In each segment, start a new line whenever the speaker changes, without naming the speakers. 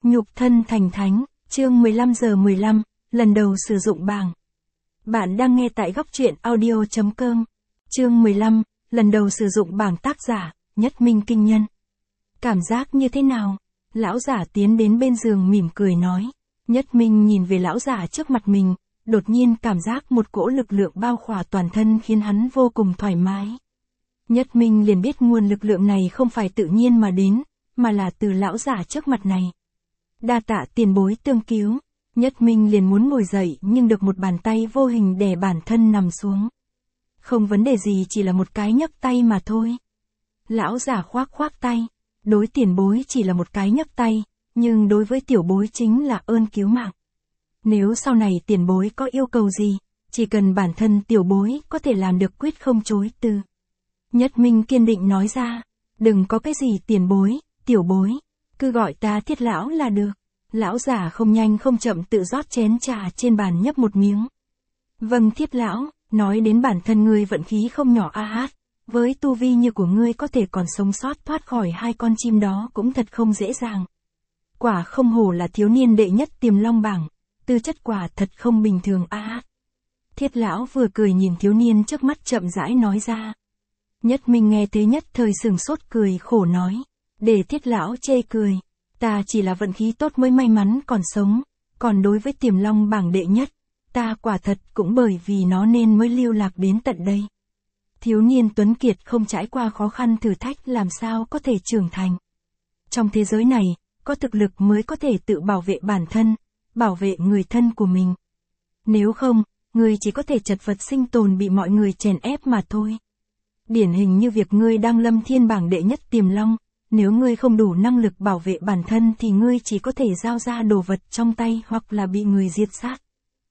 Nhục thân thành thánh, chương 15 giờ 15, lần đầu sử dụng bảng. Bạn đang nghe tại góc truyện audio.com. Chương 15, lần đầu sử dụng bảng, tác giả, Nhất Minh Kinh Nhân. Cảm giác như thế nào? Lão giả tiến đến bên giường mỉm cười nói. Nhất Minh nhìn về lão giả trước mặt mình, đột nhiên cảm giác một cỗ lực lượng bao khỏa toàn thân khiến hắn vô cùng thoải mái. Nhất Minh liền biết nguồn lực lượng này không phải tự nhiên mà đến, mà là từ lão giả trước mặt này. Đa tạ tiền bối tương cứu. Nhất Minh liền muốn ngồi dậy nhưng được một bàn tay vô hình đè bản thân nằm xuống. Không vấn đề gì, chỉ là một cái nhấc tay mà thôi. Lão giả khoác khoác tay. Đối tiền bối chỉ là một cái nhấc tay, nhưng đối với tiểu bối chính là ơn cứu mạng. Nếu sau này tiền bối có yêu cầu gì, chỉ cần bản thân tiểu bối có thể làm được, quyết không chối từ. Nhất Minh kiên định nói ra. Đừng có cái gì tiền bối, tiểu bối, cứ gọi ta Thiết lão là được. Lão giả không nhanh không chậm tự rót chén trà trên bàn nhấp một miếng. Vâng Thiết lão, nói đến bản thân ngươi vận khí không nhỏ a hát. Với tu vi như của ngươi có thể còn sống sót thoát khỏi hai con chim đó cũng thật không dễ dàng. Quả không hổ là thiếu niên đệ nhất Tiềm Long bảng, tư chất quả thật không bình thường a hát. Thiết lão vừa cười nhìn thiếu niên trước mắt chậm rãi nói ra. Nhất Minh nghe thế nhất thời sừng sốt cười khổ nói. Để Thiết lão chê cười. Ta chỉ là vận khí tốt mới may mắn còn sống, còn đối với Tiềm Long bảng đệ nhất, ta quả thật cũng bởi vì nó nên mới lưu lạc đến tận đây. Thiếu niên tuấn kiệt không trải qua khó khăn thử thách làm sao có thể trưởng thành. Trong thế giới này, có thực lực mới có thể tự bảo vệ bản thân, bảo vệ người thân của mình. Nếu không, ngươi chỉ có thể chật vật sinh tồn, bị mọi người chèn ép mà thôi. Điển hình như việc ngươi đang lâm thiên bảng đệ nhất Tiềm Long. Nếu ngươi không đủ năng lực bảo vệ bản thân thì ngươi chỉ có thể giao ra đồ vật trong tay hoặc là bị người diệt sát.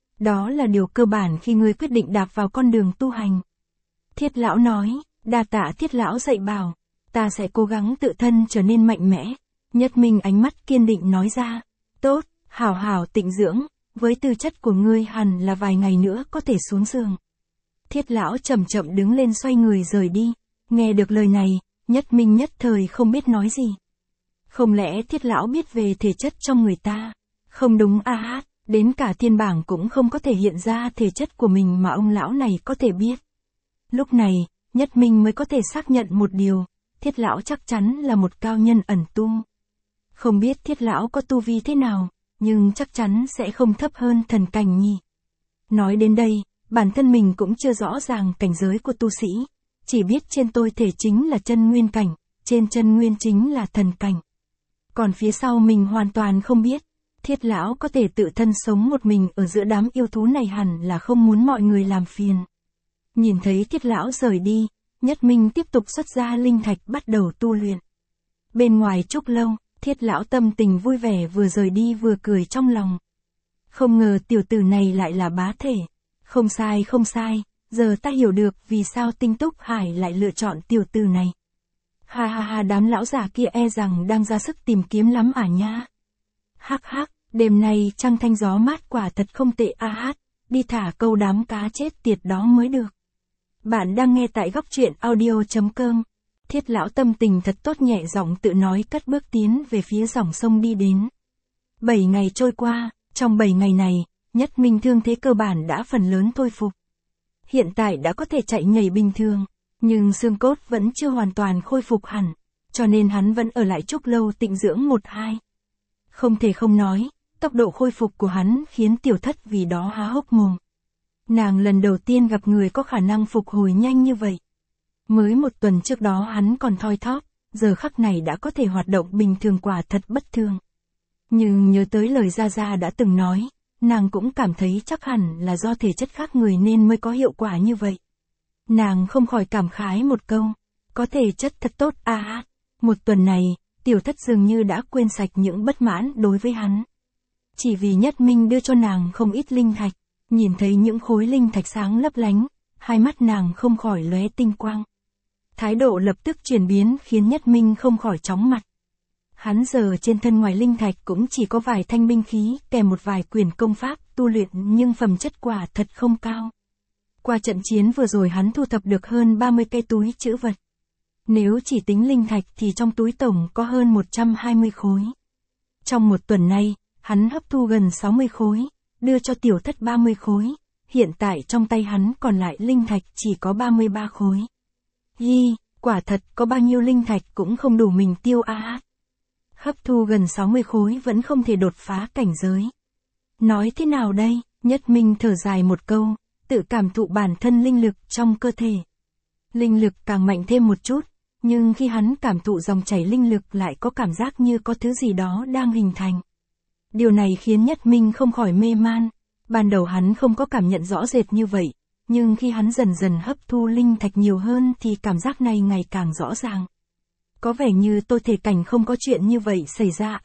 Đó là điều cơ bản khi ngươi quyết định đạp vào con đường tu hành. Thiết lão nói, đa tạ Thiết lão dạy bảo, ta sẽ cố gắng tự thân trở nên mạnh mẽ. Nhất Minh ánh mắt kiên định nói ra, tốt, hảo hảo tịnh dưỡng, với tư chất của ngươi hẳn là vài ngày nữa có thể xuống giường. Thiết lão chậm chậm đứng lên xoay người rời đi, nghe được lời này. Nhất Minh nhất thời không biết nói gì. Không lẽ Thiết lão biết về thể chất trong người ta? Không đúng a hát, đến cả thiên bảng cũng không có thể hiện ra thể chất của mình mà ông lão này có thể biết. Lúc này, Nhất Minh mới có thể xác nhận một điều, Thiết lão chắc chắn là một cao nhân ẩn tu. Không biết Thiết lão có tu vi thế nào, nhưng chắc chắn sẽ không thấp hơn thần cảnh nhỉ. Nói đến đây, bản thân mình cũng chưa rõ ràng cảnh giới của tu sĩ. Chỉ biết trên tôi thể chính là chân nguyên cảnh, trên chân nguyên chính là thần cảnh. Còn phía sau mình hoàn toàn không biết. Thiết lão có thể tự thân sống một mình ở giữa đám yêu thú này hẳn là không muốn mọi người làm phiền. Nhìn thấy Thiết lão rời đi, Nhất Minh tiếp tục xuất ra linh thạch bắt đầu tu luyện. Bên ngoài Trúc Lâu, Thiết lão tâm tình vui vẻ vừa rời đi vừa cười trong lòng. Không ngờ tiểu tử này lại là bá thể. Không sai không sai. Giờ ta hiểu được vì sao Tinh Túc Hải lại lựa chọn tiểu tử này. Ha ha ha, đám lão già kia e rằng đang ra sức tìm kiếm lắm à nha. Hắc hắc, đêm nay trăng thanh gió mát quả thật không tệ a hát, đi thả câu đám cá chết tiệt đó mới được. Bạn đang nghe tại góc truyện audio.com. Thiết lão tâm tình thật tốt, nhẹ giọng tự nói cất bước tiến về phía dòng sông đi đến. 7 ngày trôi qua, trong 7 ngày này, Nhất Minh thương thế cơ bản đã phần lớn thôi phục. Hiện tại đã có thể chạy nhảy bình thường, nhưng xương cốt vẫn chưa hoàn toàn khôi phục hẳn, cho nên hắn vẫn ở lại Trúc Lâu tịnh dưỡng 1-2. Không thể không nói, tốc độ khôi phục của hắn khiến tiểu thất vì đó há hốc mồm. Nàng lần đầu tiên gặp người có khả năng phục hồi nhanh như vậy. Mới 1 tuần trước đó hắn còn thoi thóp, giờ khắc này đã có thể hoạt động bình thường, quả thật bất thường. Nhưng nhớ tới lời Gia Gia đã từng nói, nàng cũng cảm thấy chắc hẳn là do thể chất khác người nên mới có hiệu quả như vậy. Nàng không khỏi cảm khái một câu, có thể chất thật tốt a. 1 tuần này, tiểu thất dường như đã quên sạch những bất mãn đối với hắn. Chỉ vì Nhất Minh đưa cho nàng không ít linh thạch, nhìn thấy những khối linh thạch sáng lấp lánh, hai mắt nàng không khỏi lóe tinh quang. Thái độ lập tức chuyển biến khiến Nhất Minh không khỏi chóng mặt. Hắn giờ trên thân ngoài linh thạch cũng chỉ có vài thanh binh khí kèm một vài quyển công pháp tu luyện, nhưng phẩm chất quả thật không cao. Qua trận chiến vừa rồi hắn thu thập được hơn 30 cây túi trữ vật. Nếu chỉ tính linh thạch thì trong túi tổng có hơn 120 khối. Trong một tuần nay, hắn hấp thu gần 60 khối, đưa cho tiểu thất 30 khối. Hiện tại trong tay hắn còn lại linh thạch chỉ có 33 khối. Quả thật có bao nhiêu linh thạch cũng không đủ mình tiêu Hấp thu gần 60 khối vẫn không thể đột phá cảnh giới. Nói thế nào đây? Nhất Minh thở dài một câu, tự cảm thụ bản thân linh lực trong cơ thể. Linh lực càng mạnh thêm một chút, nhưng khi hắn cảm thụ dòng chảy linh lực lại có cảm giác như có thứ gì đó đang hình thành. Điều này khiến Nhất Minh không khỏi mê man. Ban đầu hắn không có cảm nhận rõ rệt như vậy, nhưng khi hắn dần dần hấp thu linh thạch nhiều hơn thì cảm giác này ngày càng rõ ràng. Có vẻ như tôi thể cảnh không có chuyện như vậy xảy ra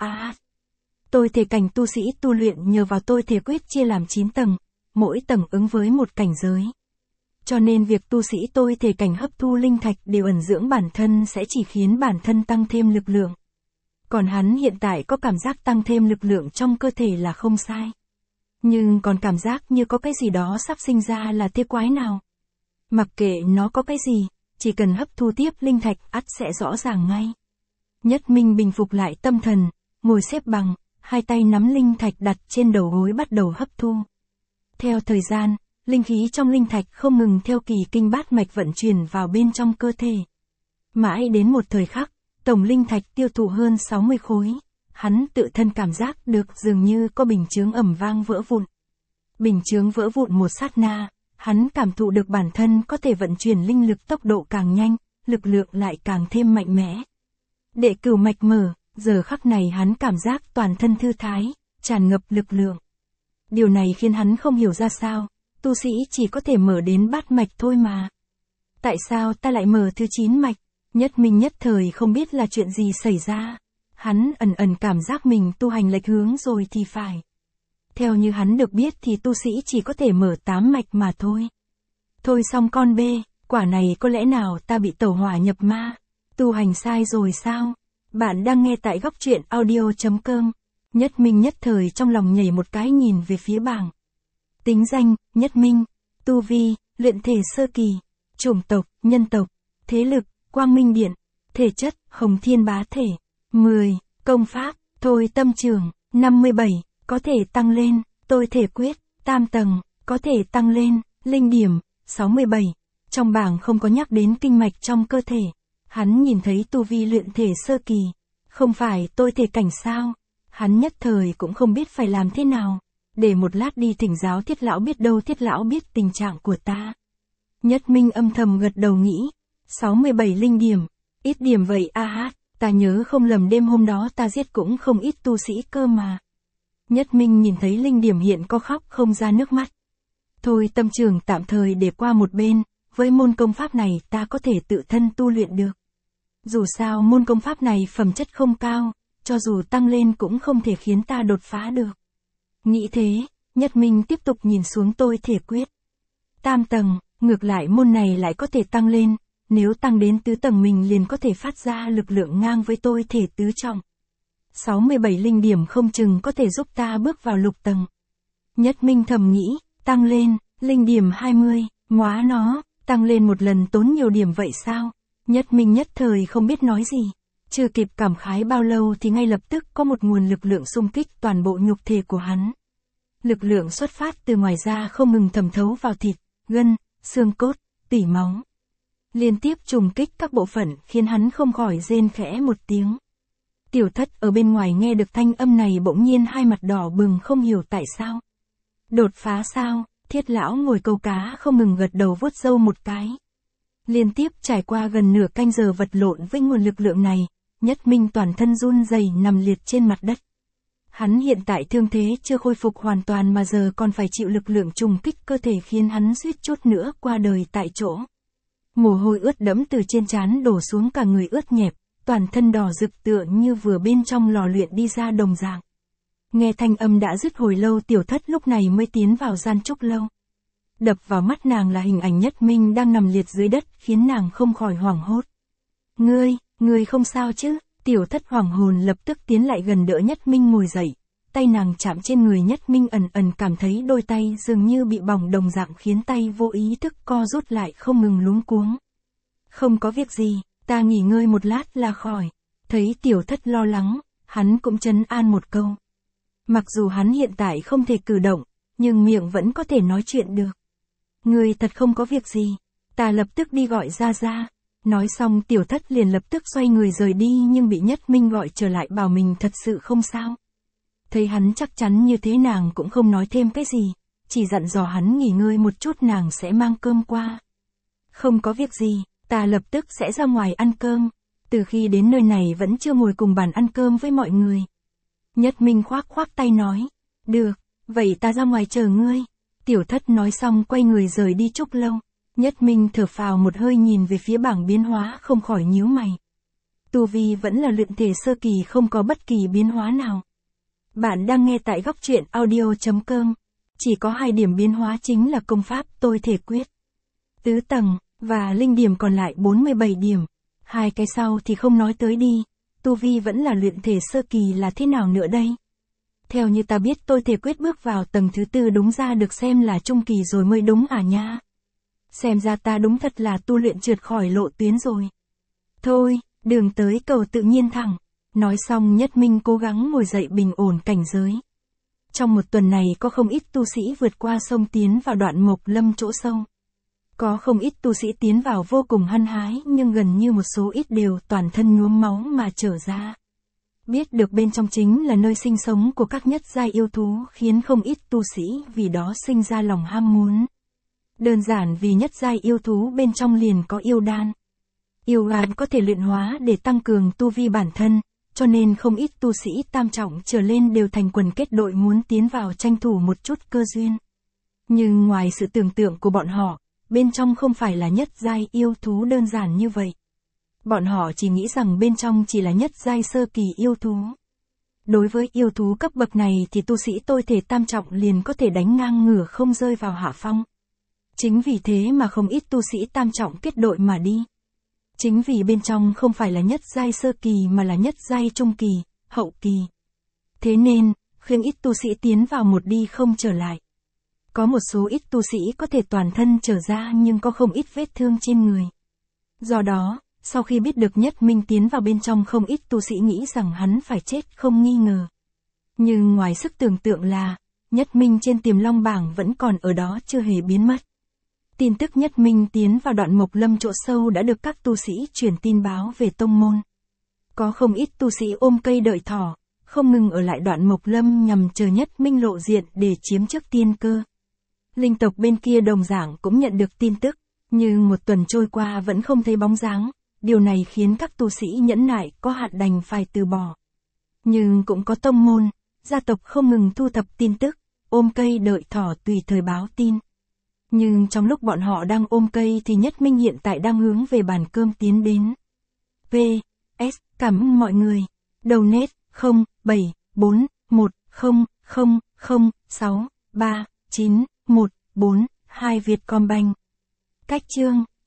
Tôi thể cảnh tu sĩ tu luyện nhờ vào tôi thể quyết chia làm 9 tầng, mỗi tầng ứng với một cảnh giới. Cho nên việc tu sĩ tôi thể cảnh hấp thu linh thạch đều ẩn dưỡng bản thân sẽ chỉ khiến bản thân tăng thêm lực lượng. Còn hắn hiện tại có cảm giác tăng thêm lực lượng trong cơ thể là không sai. Nhưng còn cảm giác như có cái gì đó sắp sinh ra là thế quái nào. Mặc kệ nó có cái gì, chỉ cần hấp thu tiếp linh thạch ắt sẽ rõ ràng ngay. Nhất Minh bình phục lại tâm thần, ngồi xếp bằng, hai tay nắm linh thạch đặt trên đầu gối bắt đầu hấp thu. Theo thời gian, linh khí trong linh thạch không ngừng theo kỳ kinh bát mạch vận chuyển vào bên trong cơ thể. Mãi đến một thời khắc, tổng linh thạch tiêu thụ hơn 60 khối. Hắn tự thân cảm giác được dường như có bình chướng ầm vang vỡ vụn. Bình chướng vỡ vụn một sát na, hắn cảm thụ được bản thân có thể vận chuyển linh lực tốc độ càng nhanh, lực lượng lại càng thêm mạnh mẽ. Đệ cửu mạch mở, giờ khắc này hắn cảm giác toàn thân thư thái, tràn ngập lực lượng. Điều này khiến hắn không hiểu ra sao, tu sĩ chỉ có thể mở đến bát mạch thôi mà. Tại sao ta lại mở thứ 9 mạch? Nhất Minh nhất thời không biết là chuyện gì xảy ra. Hắn ẩn cảm giác mình tu hành lệch hướng rồi thì phải. Theo như hắn được biết thì tu sĩ chỉ có thể mở 8 mạch mà thôi. Thôi xong con bê, quả này có lẽ nào ta bị tẩu hỏa nhập ma, tu hành sai rồi sao? Bạn đang nghe tại góc truyện audio.com. Nhất Minh nhất thời trong lòng nhảy một cái nhìn về phía bảng. Tính danh, Nhất Minh. Tu vi, luyện thể sơ kỳ. Chủng tộc, nhân tộc. Thế lực, Quang Minh Điện. Thể chất, Hồng Thiên Bá Thể. 10. Công pháp, Thôi Tâm Trường. 57. Có thể tăng lên, Tôi Thể Quyết. Tam tầng, có thể tăng lên, Linh Điểm. 67. Trong bảng không có nhắc đến kinh mạch trong cơ thể. Hắn nhìn thấy tu vi luyện thể sơ kỳ. Không phải tôi thể cảnh sao? Hắn nhất thời cũng không biết phải làm thế nào. Để một lát đi thỉnh giáo Thiết lão, biết đâu Thiết lão biết tình trạng của ta. Nhất Minh âm thầm gật đầu nghĩ. 67 linh điểm. Ít điểm vậy ta nhớ không lầm đêm hôm đó ta giết cũng không ít tu sĩ cơ mà. Nhất Minh nhìn thấy linh điểm hiện có khóc không ra nước mắt. Thôi tâm trường tạm thời để qua một bên, với môn công pháp này ta có thể tự thân tu luyện được. Dù sao môn công pháp này phẩm chất không cao, cho dù tăng lên cũng không thể khiến ta đột phá được. Nghĩ thế, Nhất Minh tiếp tục nhìn xuống Tôi Thể Quyết. Tam tầng, ngược lại môn này lại có thể tăng lên, nếu tăng đến tứ tầng mình liền có thể phát ra lực lượng ngang với Tôi Thể tứ trọng. 67 linh điểm không chừng có thể giúp ta bước vào lục tầng. Nhất Minh thầm nghĩ, tăng lên, linh điểm 20, ngóa nó, tăng lên một lần tốn nhiều điểm vậy sao? Nhất Minh nhất thời không biết nói gì. Chưa kịp cảm khái bao lâu thì ngay lập tức có một nguồn lực lượng xung kích toàn bộ nhục thể của hắn. Lực lượng xuất phát từ ngoài da không ngừng thẩm thấu vào thịt, gân, xương cốt, tủy máu. Liên tiếp trùng kích các bộ phận khiến hắn không khỏi rên khẽ một tiếng. Tiểu Thất ở bên ngoài nghe được thanh âm này bỗng nhiên hai mặt đỏ bừng không hiểu tại sao. Đột phá sao? Thiết lão ngồi câu cá không ngừng gật đầu vuốt râu một cái. Liên tiếp trải qua gần nửa canh giờ vật lộn với nguồn lực lượng này, Nhất Minh toàn thân run rẩy nằm liệt trên mặt đất. Hắn hiện tại thương thế chưa khôi phục hoàn toàn mà giờ còn phải chịu lực lượng trùng kích cơ thể khiến hắn suýt chút nữa qua đời tại chỗ. Mồ hôi ướt đẫm từ trên trán đổ xuống cả người ướt nhẹp, toàn thân đỏ rực tựa như vừa bên trong lò luyện đi ra đồng dạng. Nghe thanh âm đã dứt hồi lâu, Tiểu Thất lúc này mới tiến vào gian trúc lâu. Đập vào mắt nàng là hình ảnh Nhất Minh đang nằm liệt dưới đất khiến nàng không khỏi hoảng hốt. Ngươi không sao chứ? Tiểu Thất hoảng hồn lập tức tiến lại gần đỡ Nhất Minh ngồi dậy. Tay nàng chạm trên người Nhất Minh ẩn cảm thấy đôi tay dường như bị bỏng đồng dạng khiến tay vô ý thức co rút lại không ngừng luống cuống. Không có việc gì, ta nghỉ ngơi một lát là khỏi. Thấy Tiểu Thất lo lắng, hắn cũng trấn an một câu. Mặc dù hắn hiện tại không thể cử động, nhưng miệng vẫn có thể nói chuyện được. Ngươi thật không có việc gì, ta lập tức đi gọi Gia Gia. Nói xong Tiểu Thất liền lập tức xoay người rời đi nhưng bị Nhất Minh gọi trở lại bảo mình thật sự không sao. Thấy hắn chắc chắn như thế nàng cũng không nói thêm cái gì, chỉ dặn dò hắn nghỉ ngơi một chút nàng sẽ mang cơm qua. Không có việc gì, ta lập tức sẽ ra ngoài ăn cơm, từ khi đến nơi này vẫn chưa ngồi cùng bàn ăn cơm với mọi người. Nhất Minh khoác khoác tay nói, được, vậy ta ra ngoài chờ ngươi. Tiểu Thất nói xong quay người rời đi. Chốc lâu, Nhất Minh thở phào một hơi nhìn về phía bảng biến hóa không khỏi nhíu mày. Tu vi vẫn là luyện thể sơ kỳ không có bất kỳ biến hóa nào. Bạn đang nghe tại góc truyện audio.com. Chỉ có 2 điểm biến hóa chính là công pháp tôi thể quyết tứ tầng, và linh điểm còn lại 47 điểm. 2 cái sau thì không nói tới đi, tu vi vẫn là luyện thể sơ kỳ là thế nào nữa đây? Theo như ta biết tôi thể quyết bước vào tầng thứ 4 đúng ra được xem là trung kỳ rồi mới đúng à nha. Xem ra ta đúng thật là tu luyện trượt khỏi lộ tuyến rồi. Thôi, đường tới cầu tự nhiên thẳng. Nói xong Nhất Minh cố gắng ngồi dậy bình ổn cảnh giới. Trong một tuần này có không ít tu sĩ vượt qua sông tiến vào đoạn Mộc Lâm chỗ sâu. Có không ít tu sĩ tiến vào vô cùng hăng hái nhưng gần như một số ít đều toàn thân nhuốm máu mà trở ra. Biết được bên trong chính là nơi sinh sống của các nhất giai yêu thú khiến không ít tu sĩ vì đó sinh ra lòng ham muốn. Đơn giản vì nhất giai yêu thú bên trong liền có yêu đan. Yêu đan có thể luyện hóa để tăng cường tu vi bản thân, cho nên không ít tu sĩ tam trọng trở lên đều thành quần kết đội muốn tiến vào tranh thủ một chút cơ duyên. Nhưng ngoài sự tưởng tượng của bọn họ, bên trong không phải là nhất giai yêu thú đơn giản như vậy. Bọn họ chỉ nghĩ rằng bên trong chỉ là nhất giai sơ kỳ yêu thú. Đối với yêu thú cấp bậc này thì tu sĩ tôi thể tam trọng liền có thể đánh ngang ngửa không rơi vào hạ phong. Chính vì thế mà không ít tu sĩ tam trọng kết đội mà đi. Chính vì bên trong không phải là nhất giai sơ kỳ mà là nhất giai trung kỳ, hậu kỳ. Thế nên, khiến ít tu sĩ tiến vào một đi không trở lại. Có một số ít tu sĩ có thể toàn thân trở ra nhưng có không ít vết thương trên người. Do đó, sau khi biết được Nhất Minh tiến vào bên trong không ít tu sĩ nghĩ rằng hắn phải chết không nghi ngờ. Nhưng ngoài sức tưởng tượng là, Nhất Minh trên Tiềm Long bảng vẫn còn ở đó chưa hề biến mất. Tin tức Nhất Minh tiến vào đoạn Mộc Lâm chỗ sâu đã được các tu sĩ truyền tin báo về tông môn. Có không ít tu sĩ ôm cây đợi thỏ, không ngừng ở lại đoạn Mộc Lâm nhằm chờ Nhất Minh lộ diện để chiếm trước tiên cơ. Linh tộc bên kia đồng dạng cũng nhận được tin tức, nhưng một tuần trôi qua vẫn không thấy bóng dáng, điều này khiến các tu sĩ nhẫn nại có hạn đành phải từ bỏ. Nhưng cũng có tông môn, gia tộc không ngừng thu thập tin tức, ôm cây đợi thỏ tùy thời báo tin. Nhưng trong lúc bọn họ đang ôm cây thì Nhất Minh hiện tại đang hướng về bàn cơm tiến đến. P.S. Cảm ơn mọi người. Donate 074100063914 Vietcombank. Cách chương